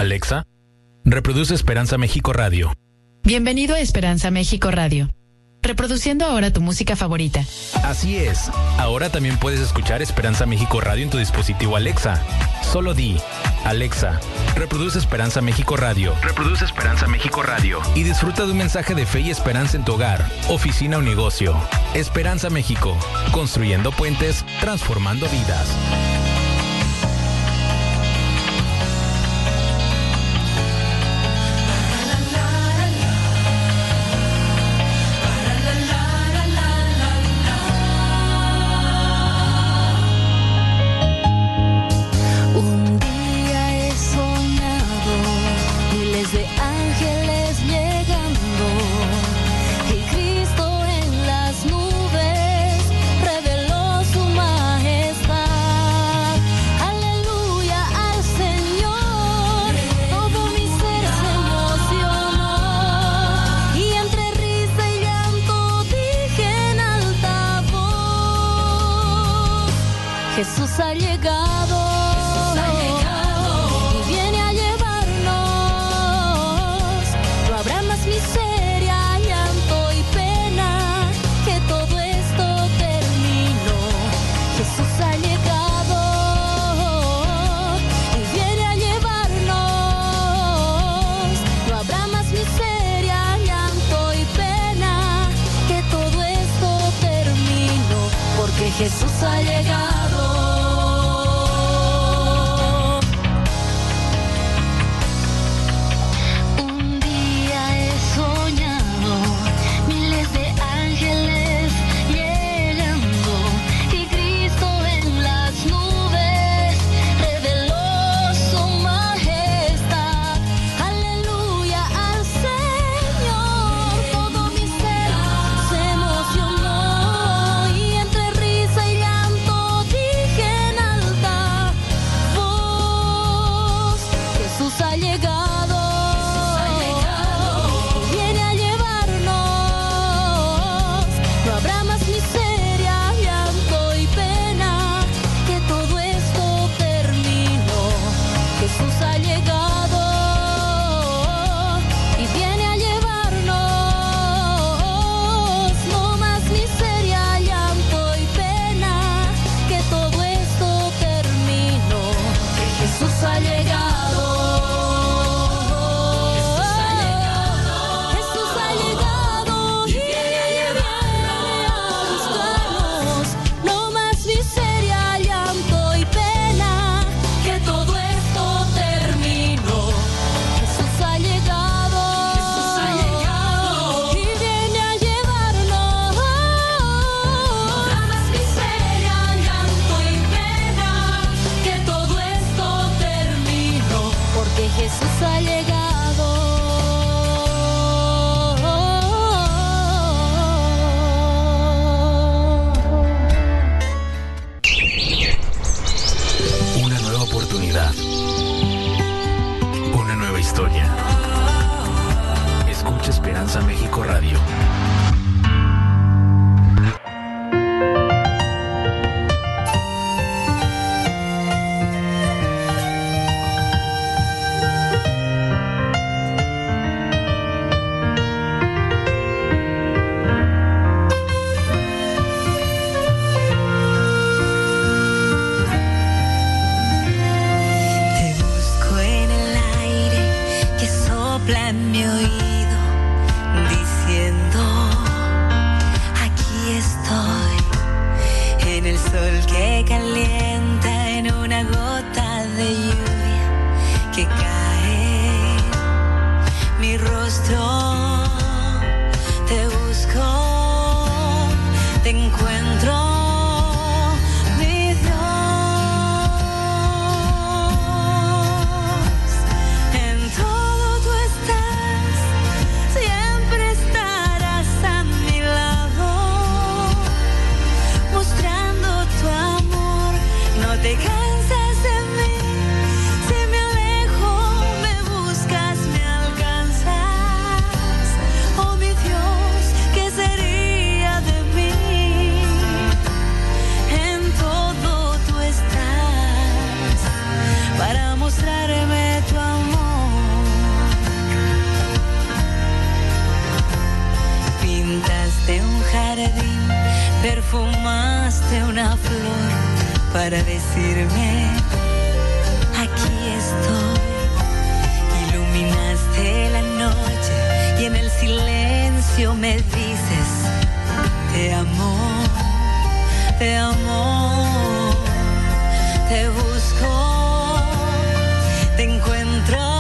Alexa, reproduce Esperanza México Radio. Bienvenido a Esperanza México Radio. Reproduciendo ahora tu música favorita. Así es, ahora también puedes escuchar Esperanza México Radio en tu dispositivo Alexa. Solo di, Alexa, reproduce Esperanza México Radio. Reproduce Esperanza México Radio. Y disfruta de un mensaje de fe y esperanza en tu hogar, oficina o negocio. Esperanza México, construyendo puentes, transformando vidas. Jesús ha llegado, y viene a llevarnos. No habrá más miseria, llanto y pena, que todo esto terminó. Jesús ha llegado y viene a llevarnos. No habrá más miseria, llanto y pena, que todo esto terminó, porque Jesús ha llegado. México Radio. Te cansas de mí, si me alejo enviaste una flor para decirme, aquí estoy. Iluminaste la noche y en el silencio me dices, te amo, te amo, te busco, te encuentro.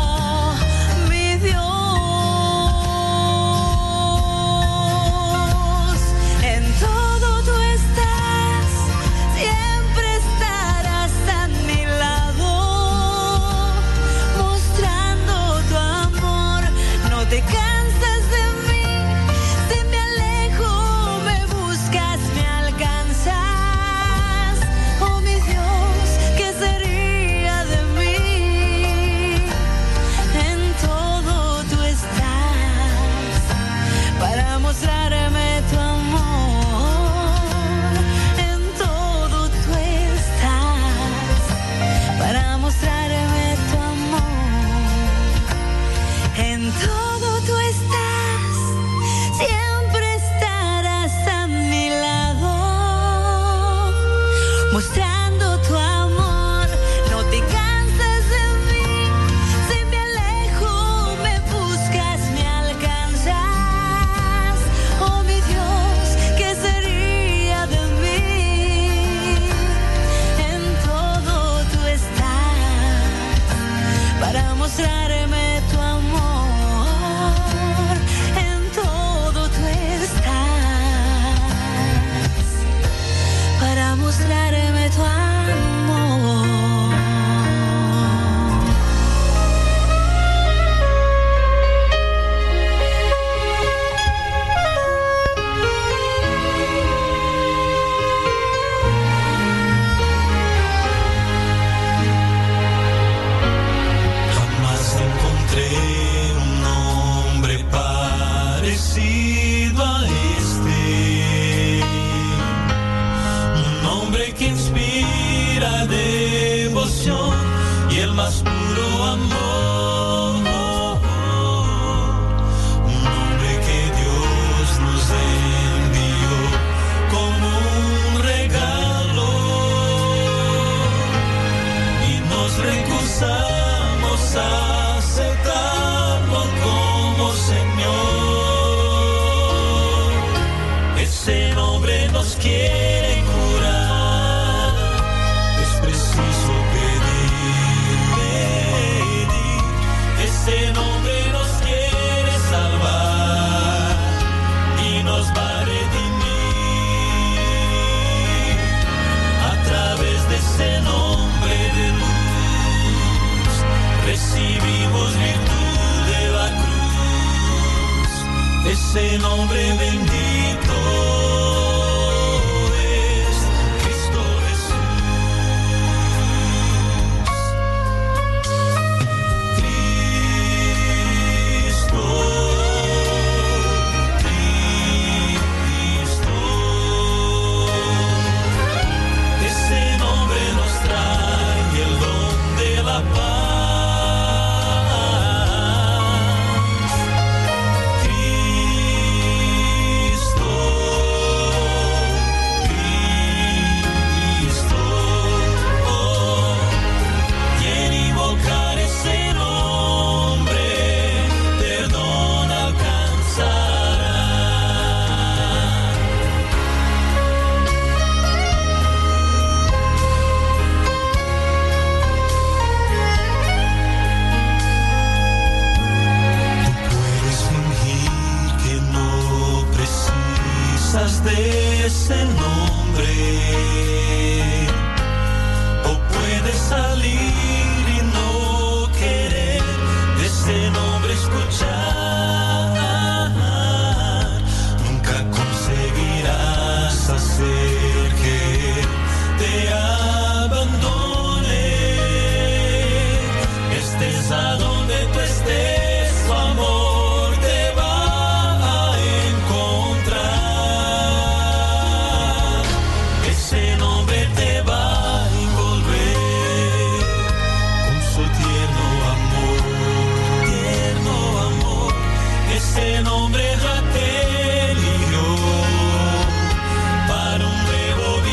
Ese nombre bendito es Cristo Jesús. Cristo, Cristo. Ese nombre nos trae el don de la paz. De ese nombre, o puedes salir y no querer de ese nombre escuchar. Nunca conseguirás hacer que te abandone. Estés a donde tú estés, su amor te va a encontrar. Ese nombre te va a envolver con su tierno amor. Ese nombre ya te eligió para un nuevo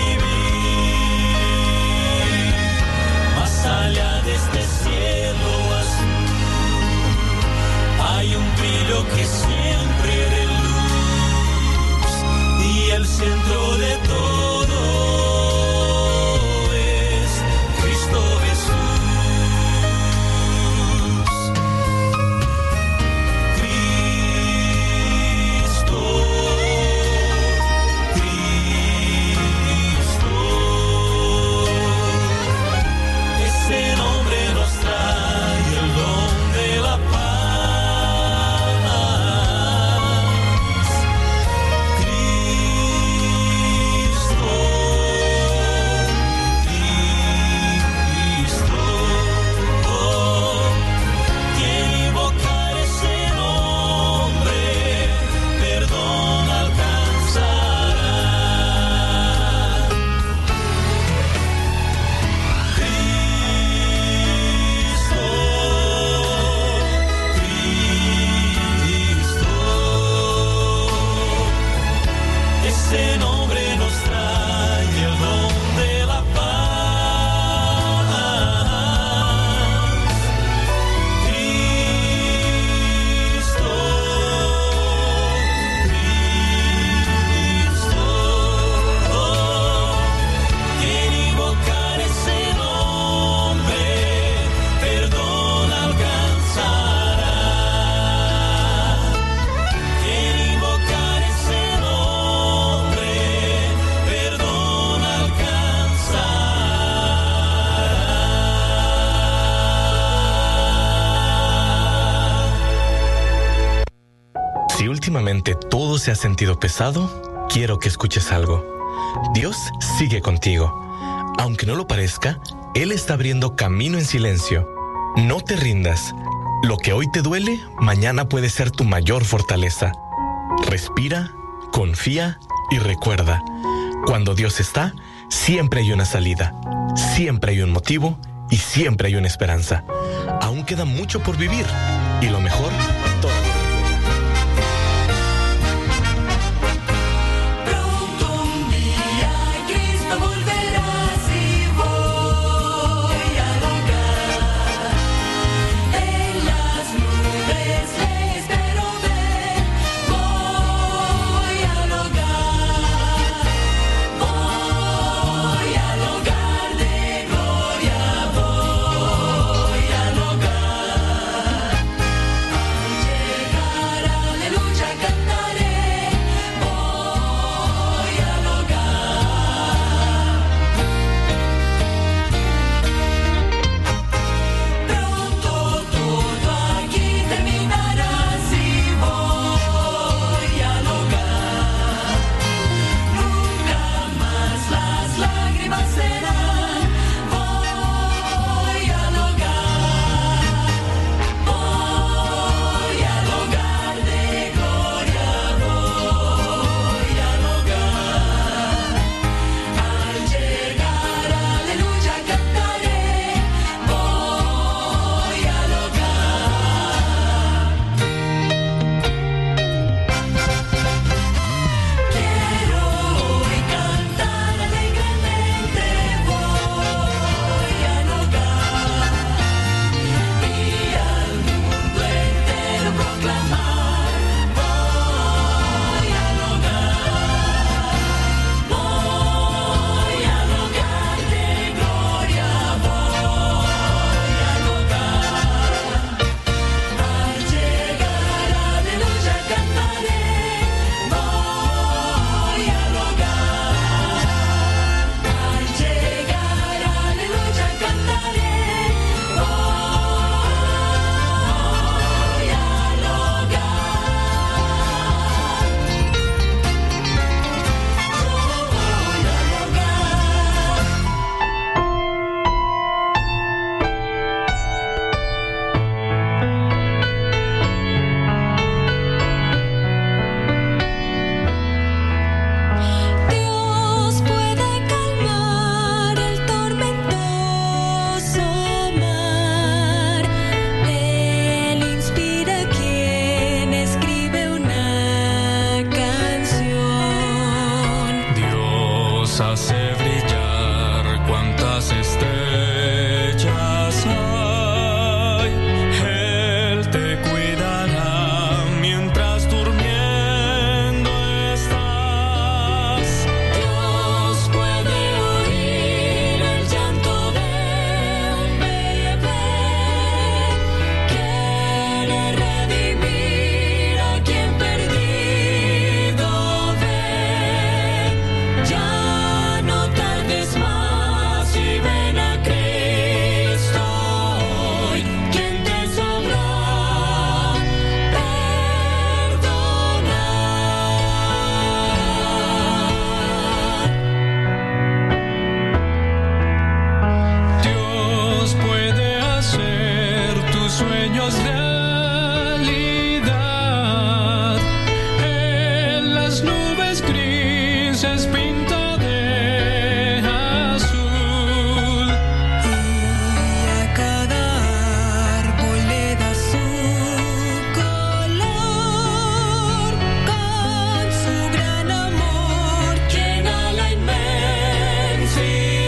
Si últimamente todo se ha sentido pesado, quiero que escuches algo. Dios sigue contigo. Aunque no lo parezca, Él está abriendo camino en silencio. No te rindas. Lo que hoy te duele, mañana puede ser tu mayor fortaleza. Respira, confía y recuerda. Cuando Dios está, siempre hay una salida, siempre hay un motivo y siempre hay una esperanza. Aún queda mucho por vivir y lo mejor todavía.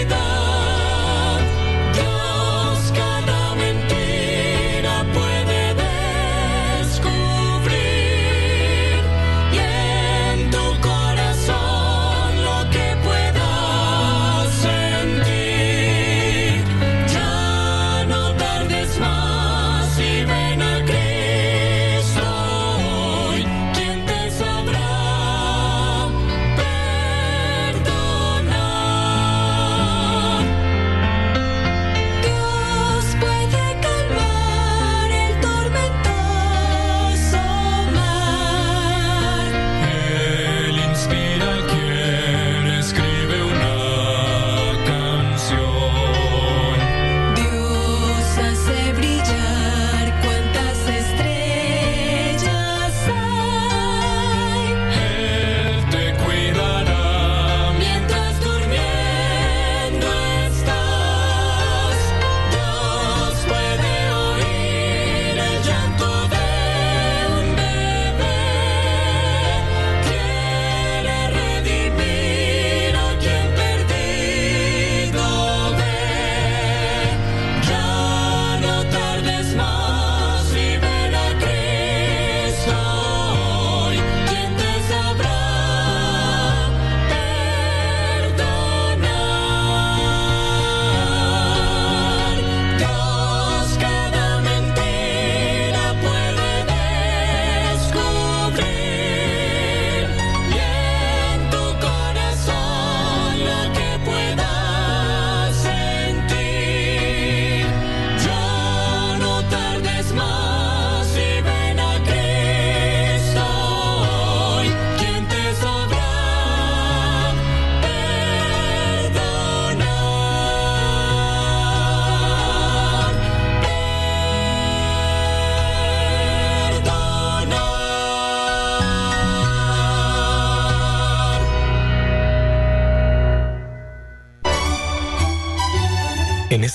Puede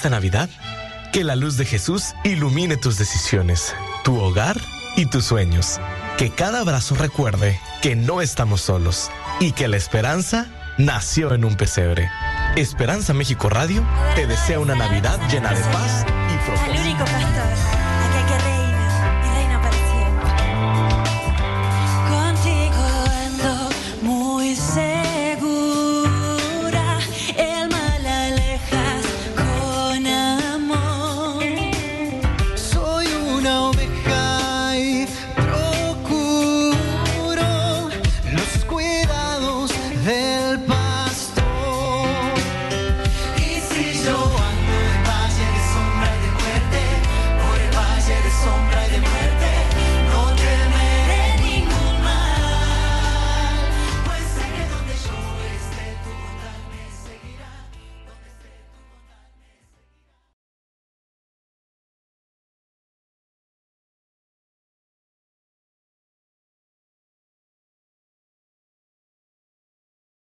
esta Navidad, que la luz de Jesús ilumine tus decisiones, tu hogar y tus sueños. Que cada abrazo recuerde que no estamos solos y que la esperanza nació en un pesebre. Esperanza México Radio te desea una Navidad llena de paz